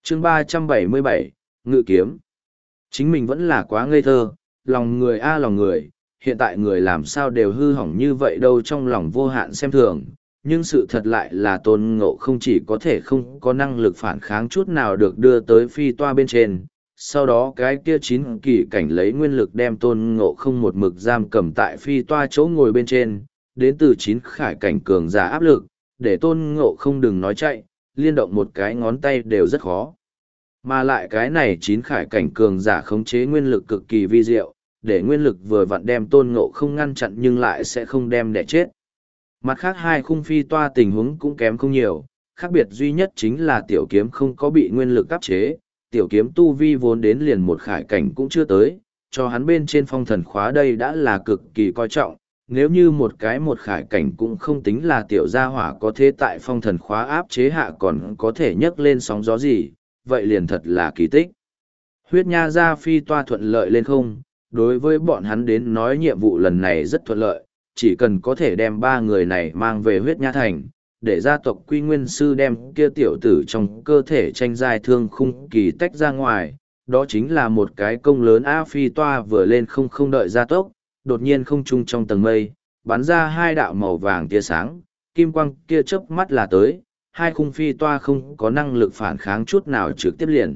chương 377, Ngự kiếm. Chính mình vẫn là quá ngây thơ, lòng người a lòng người, hiện tại người làm sao đều hư hỏng như vậy đâu, trong lòng vô hạn xem thường. Nhưng sự thật lại là Tôn Ngộ không chỉ có thể không có năng lực phản kháng chút nào được đưa tới phi toa bên trên. Sau đó cái kia 9 kỳ cảnh lấy nguyên lực đem Tôn Ngộ không một mực giam cầm tại phi toa chỗ ngồi bên trên, đến từ 9 khải cảnh cường giả áp lực, để Tôn Ngộ không đừng nói chạy, liên động một cái ngón tay đều rất khó. Mà lại cái này 9 khải cảnh cường giả khống chế nguyên lực cực kỳ vi diệu, để nguyên lực vừa vặn đem Tôn Ngộ không ngăn chặn nhưng lại sẽ không đem đẻ chết. Mặt khác hai khung phi toa tình huống cũng kém không nhiều, khác biệt duy nhất chính là tiểu kiếm không có bị nguyên lực áp chế, tiểu kiếm tu vi vốn đến liền 1 khải cảnh cũng chưa tới, cho hắn bên trên phong thần khóa đây đã là cực kỳ coi trọng, nếu như một cái 1 khải cảnh cũng không tính là tiểu gia hỏa có thế tại phong thần khóa áp chế hạ còn có thể nhấc lên sóng gió gì, vậy liền thật là kỳ tích. Huyết Nha gia phi toa thuận lợi lên không, đối với bọn hắn đến nói nhiệm vụ lần này rất thuận lợi, chỉ cần có thể đem 3 người này mang về Huyết Nha thành, để gia tộc Quy Nguyên Sư đem kia tiểu tử trong cơ thể tranh giai thương khung kỳ tách ra ngoài, đó chính là một cái công lớn. Phi toa vừa lên không đợi gia tốc, đột nhiên không trung trong tầng mây, bắn ra 2 đạo màu vàng tia sáng, kim quang kia chớp mắt là tới, 2 khung phi toa không có năng lực phản kháng chút nào trực tiếp liền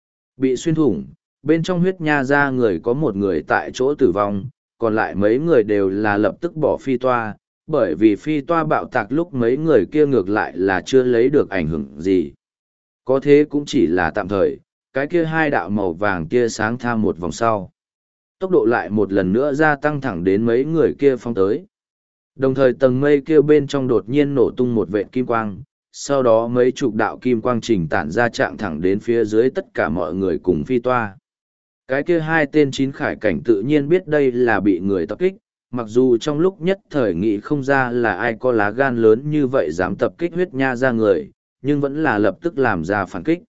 bị xuyên thủng, bên trong Huyết Nha ra người có 1 người tại chỗ tử vong, còn lại mấy người đều là lập tức bỏ phi toa, bởi vì phi toa bạo tạc lúc mấy người kia ngược lại là chưa lấy được ảnh hưởng gì. Có thế cũng chỉ là tạm thời, cái kia 2 đạo màu vàng kia sáng tham một vòng sau. Tốc độ lại một lần nữa gia tăng thẳng đến mấy người kia phong tới. Đồng thời tầng mây kia bên trong đột nhiên nổ tung một vệt kim quang, sau đó mấy chục đạo kim quang trình tản ra trạng thẳng đến phía dưới tất cả mọi người cùng phi toa. Cái kia 2 tên 9 khải cảnh tự nhiên biết đây là bị người tập kích, mặc dù trong lúc nhất thời nghĩ không ra là ai có lá gan lớn như vậy dám tập kích Huyết Nha ra người, nhưng vẫn là lập tức làm ra phản kích.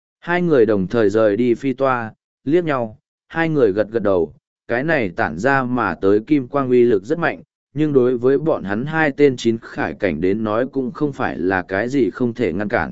2 người đồng thời rời đi phi toa, liếc nhau, 2 người gật gật đầu, cái này tản ra mà tới kim quang uy lực rất mạnh, nhưng đối với bọn hắn 2 tên 9 khải cảnh đến nói cũng không phải là cái gì không thể ngăn cản.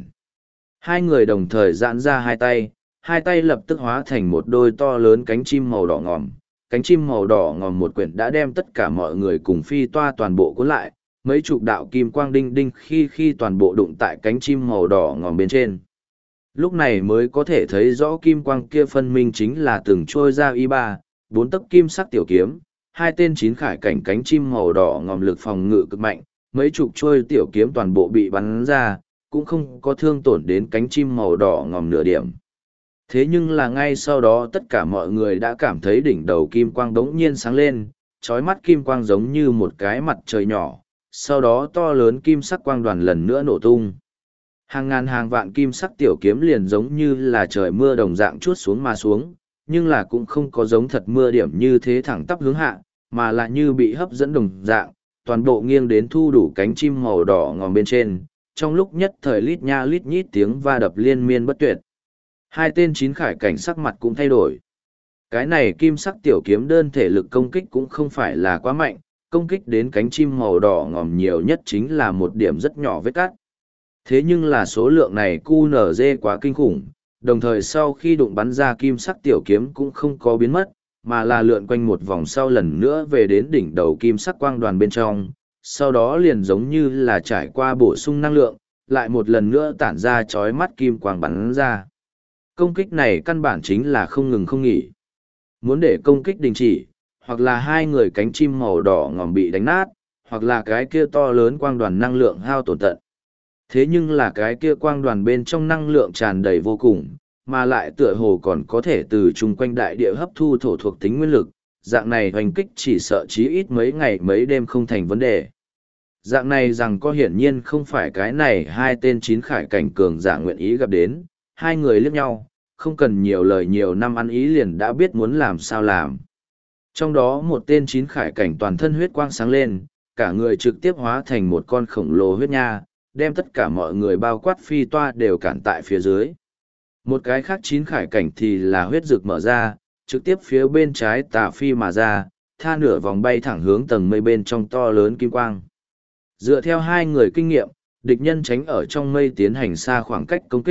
2 người đồng thời giãn ra hai tay lập tức hóa thành một đôi to lớn cánh chim màu đỏ ngòm. Cánh chim màu đỏ ngòm một quyển đã đem tất cả mọi người cùng phi toa toàn bộ cuốn lại, mấy chục đạo kim quang đinh đinh khi toàn bộ đụng tại cánh chim màu đỏ ngòm bên trên. Lúc này mới có thể thấy rõ kim quang kia phân minh chính là từng trôi ra bốn tấc kim sắc tiểu kiếm, 2 tên 9 khải cảnh cánh chim màu đỏ ngòm lực phòng ngự cực mạnh, mấy chục trôi tiểu kiếm toàn bộ bị bắn ra, cũng không có thương tổn đến cánh chim màu đỏ ngòm nửa điểm. Thế nhưng là ngay sau đó tất cả mọi người đã cảm thấy đỉnh đầu kim quang đống nhiên sáng lên, chói mắt kim quang giống như một cái mặt trời nhỏ, sau đó to lớn kim sắc quang đoàn lần nữa nổ tung. Hàng ngàn hàng vạn kim sắc tiểu kiếm liền giống như là trời mưa đồng dạng chuốt xuống mà xuống, nhưng là cũng không có giống thật mưa điểm như thế thẳng tắp hướng hạ, mà là như bị hấp dẫn đồng dạng, toàn bộ nghiêng đến thu đủ cánh chim màu đỏ ngòm bên trên, trong lúc nhất thời lít nha lít nhít tiếng va đập liên miên bất tuyệt. 2 tên 9 khải cảnh sắc mặt cũng thay đổi. Cái này kim sắc tiểu kiếm đơn thể lực công kích cũng không phải là quá mạnh, công kích đến cánh chim màu đỏ ngòm nhiều nhất chính là một điểm rất nhỏ vết cắt. Thế nhưng là số lượng này QNZ quá kinh khủng, đồng thời sau khi đụng bắn ra kim sắc tiểu kiếm cũng không có biến mất, mà là lượn quanh một vòng sau lần nữa về đến đỉnh đầu kim sắc quang đoàn bên trong, sau đó liền giống như là trải qua bổ sung năng lượng, lại một lần nữa tản ra chói mắt kim quang bắn ra. Công kích này căn bản chính là không ngừng không nghỉ. Muốn để công kích đình chỉ, hoặc là 2 người cánh chim màu đỏ ngòm bị đánh nát, hoặc là cái kia to lớn quang đoàn năng lượng hao tổn tận. Thế nhưng là cái kia quang đoàn bên trong năng lượng tràn đầy vô cùng, mà lại tựa hồ còn có thể từ chung quanh đại địa hấp thu thổ thuộc tính nguyên lực, dạng này hoành kích chỉ sợ chí ít mấy ngày mấy đêm không thành vấn đề. Dạng này rằng có hiển nhiên không phải cái này 2 tên 9 khải cảnh cường giả nguyện ý gặp đến, 2 người liếc nhau, không cần nhiều lời nhiều năm ăn ý liền đã biết muốn làm sao làm. Trong đó một tên 9 khải cảnh toàn thân huyết quang sáng lên, cả người trực tiếp hóa thành một con khổng lồ huyết nha, đem tất cả mọi người bao quát phi toa đều cản tại phía dưới. Một cái khác 9 khải cảnh thì là huyết rực mở ra, trực tiếp phía bên trái tà phi mà ra, tha nửa vòng bay thẳng hướng tầng mây bên trong to lớn kim quang. Dựa theo 2 người kinh nghiệm, địch nhân tránh ở trong mây tiến hành xa khoảng cách công kích,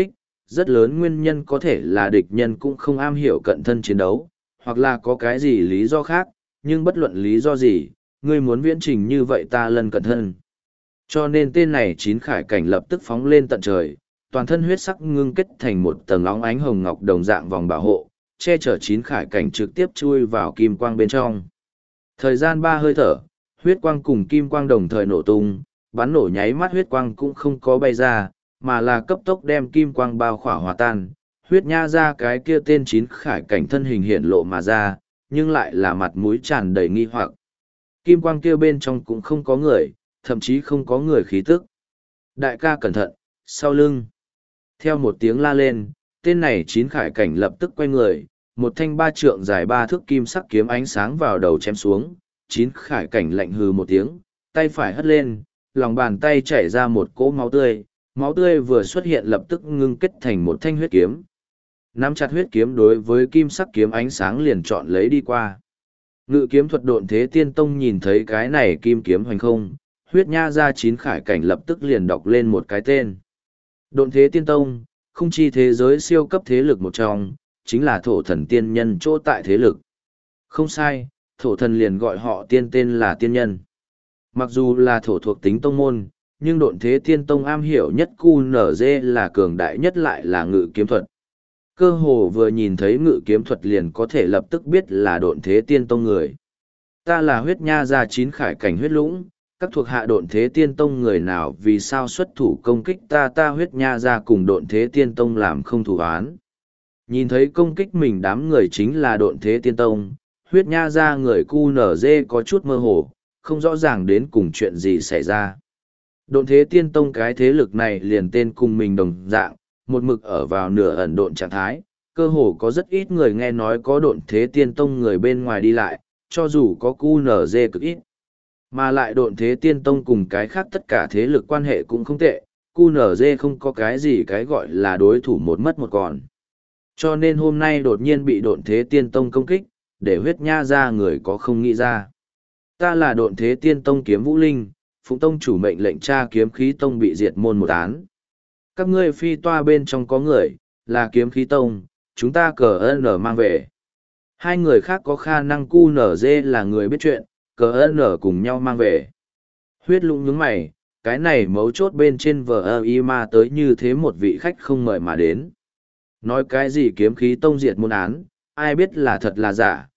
rất lớn nguyên nhân có thể là địch nhân cũng không am hiểu cận thân chiến đấu, hoặc là có cái gì lý do khác, nhưng bất luận lý do gì, ngươi muốn viễn trình như vậy ta lần cận thân. Cho nên tên này chín khải cảnh lập tức phóng lên tận trời, toàn thân huyết sắc ngưng kết thành một tầng óng ánh hồng ngọc đồng dạng vòng bảo hộ, che chở chín khải cảnh trực tiếp chui vào kim quang bên trong. Thời gian 3 hơi thở, huyết quang cùng kim quang đồng thời nổ tung, bắn nổ nháy mắt huyết quang cũng không có bay ra, mà là cấp tốc đem kim quang bao khỏa hòa tan, huyết nha ra cái kia tên chín khải cảnh thân hình hiện lộ mà ra, nhưng lại là mặt mũi tràn đầy nghi hoặc. Kim quang kia bên trong cũng không có người, thậm chí không có người khí tức. Đại ca cẩn thận, sau lưng. Theo một tiếng la lên, tên này chín khải cảnh lập tức quay người, một thanh 3 trượng dài 3 thước kim sắc kiếm ánh sáng vào đầu chém xuống, chín khải cảnh lạnh hừ một tiếng, tay phải hất lên, lòng bàn tay chảy ra một cỗ máu tươi vừa xuất hiện lập tức ngưng kết thành một thanh huyết kiếm. Nắm chặt huyết kiếm đối với kim sắc kiếm ánh sáng liền chọn lấy đi qua. Ngự kiếm thuật độn thế tiên tông nhìn thấy cái này kim kiếm hoành không, huyết nha ra chín khải cảnh lập tức liền đọc lên một cái tên. Độn thế tiên tông, không chi thế giới siêu cấp thế lực một trong, chính là thổ thần tiên nhân chỗ tại thế lực. Không sai, thổ thần liền gọi họ tiên tên là tiên nhân. Mặc dù là thổ thuộc tính tông môn, nhưng độn thế tiên tông am hiểu nhất QNZ là cường đại nhất lại là ngự kiếm thuật. Cơ hồ vừa nhìn thấy ngự kiếm thuật liền có thể lập tức biết là độn thế tiên tông người. Ta là huyết nha gia chín khải cảnh huyết lũng, các thuộc hạ độn thế tiên tông người nào vì sao xuất thủ công kích ta huyết nha gia cùng độn thế tiên tông làm không thủ án. Nhìn thấy công kích mình đám người chính là độn thế tiên tông, huyết nha gia người QNZ có chút mơ hồ, không rõ ràng đến cùng chuyện gì xảy ra. Độn thế tiên tông cái thế lực này liền tên cùng mình đồng dạng, một mực ở vào nửa ẩn độn trạng thái, cơ hồ có rất ít người nghe nói có độn thế tiên tông người bên ngoài đi lại, cho dù có QNZ cực ít. Mà lại độn thế tiên tông cùng cái khác tất cả thế lực quan hệ cũng không tệ, QNZ không có cái gì cái gọi là đối thủ một mất một còn. Cho nên hôm nay đột nhiên bị độn thế tiên tông công kích, để huyết nha ra người có không nghĩ ra. Ta là độn thế tiên tông kiếm vũ linh, Phụng tông chủ mệnh lệnh tra kiếm khí tông bị diệt môn một án. Các ngươi phi toa bên trong có người, là kiếm khí tông, chúng ta cờ N mang về. Hai người khác có khả năng QNZ là người biết chuyện, cờ N cùng nhau mang về. Huyết lũng nhướng mày, cái này mấu chốt bên trên VI mà tới như thế một vị khách không mời mà đến. Nói cái gì kiếm khí tông diệt môn án, ai biết là thật là giả,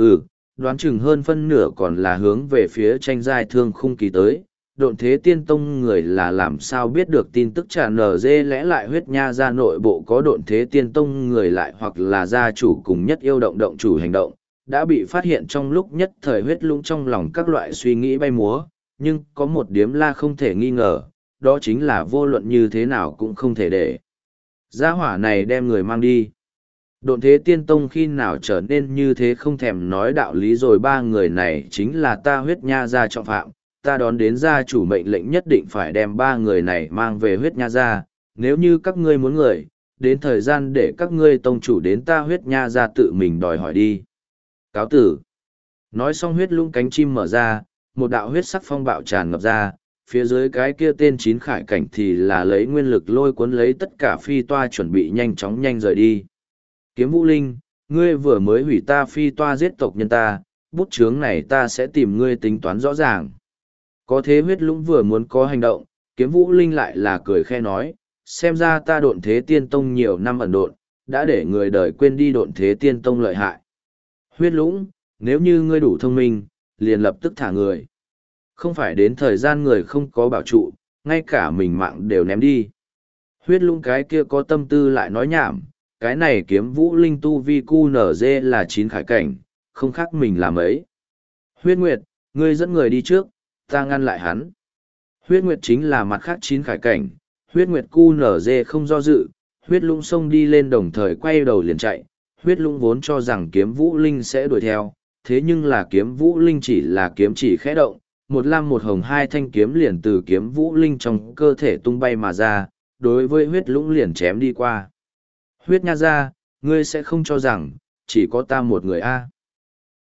đoán chừng hơn phân nửa còn là hướng về phía tranh giai thương khung kỳ tới. Độn thế tiên tông người là làm sao biết được tin tức trả nở dê lẽ lại huyết nha ra nội bộ có độn thế tiên tông người lại hoặc là gia chủ cùng nhất yêu động động chủ hành động, đã bị phát hiện trong lúc nhất thời huyết lũng trong lòng các loại suy nghĩ bay múa, nhưng có một điếm la không thể nghi ngờ, đó chính là vô luận như thế nào cũng không thể để. Gia hỏa này đem người mang đi. Độn thế tiên tông khi nào trở nên như thế không thèm nói đạo lý rồi ba người này chính là ta huyết nha ra trọng phạm. Ta đón đến gia chủ mệnh lệnh nhất định phải đem ba người này mang về huyết nha ra, nếu như các ngươi muốn người, đến thời gian để các ngươi tông chủ đến ta huyết nha ra tự mình đòi hỏi đi. Cáo tử. Nói xong huyết lũng cánh chim mở ra, một đạo huyết sắc phong bạo tràn ngập ra, phía dưới cái kia tên chín khải cảnh thì là lấy nguyên lực lôi cuốn lấy tất cả phi toa chuẩn bị nhanh chóng nhanh rời đi. Kiếm Vũ Linh, ngươi vừa mới hủy ta phi toa giết tộc nhân ta, bút chướng này ta sẽ tìm ngươi tính toán rõ ràng. Có thế huyết lũng vừa muốn có hành động, Kiếm Vũ Linh lại là cười khe nói, xem ra ta độn thế tiên tông nhiều năm ẩn độn, đã để người đời quên đi độn thế tiên tông lợi hại. Huyết lũng, nếu như ngươi đủ thông minh, liền lập tức thả người. Không phải đến thời gian người không có bảo trụ, ngay cả mình mạng đều ném đi. Huyết lũng cái kia có tâm tư lại nói nhảm, cái này Kiếm Vũ Linh tu vi QNZ là 9 khải cảnh, không khác mình làm ấy. Huyết Nguyệt, ngươi dẫn người đi trước, ta ngăn lại hắn. Huyết Nguyệt chính là mặt khác 9 khải cảnh, Huyết Nguyệt QNZ không do dự, huyết lũng xông đi lên đồng thời quay đầu liền chạy. Huyết lũng vốn cho rằng Kiếm Vũ Linh sẽ đuổi theo, thế nhưng là Kiếm Vũ Linh chỉ là kiếm chỉ khẽ động, một lam một hồng hai thanh kiếm liền từ Kiếm Vũ Linh trong cơ thể tung bay mà ra, đối với huyết lũng liền chém đi qua. Huyết nha ra, ngươi sẽ không cho rằng, chỉ có ta một người a?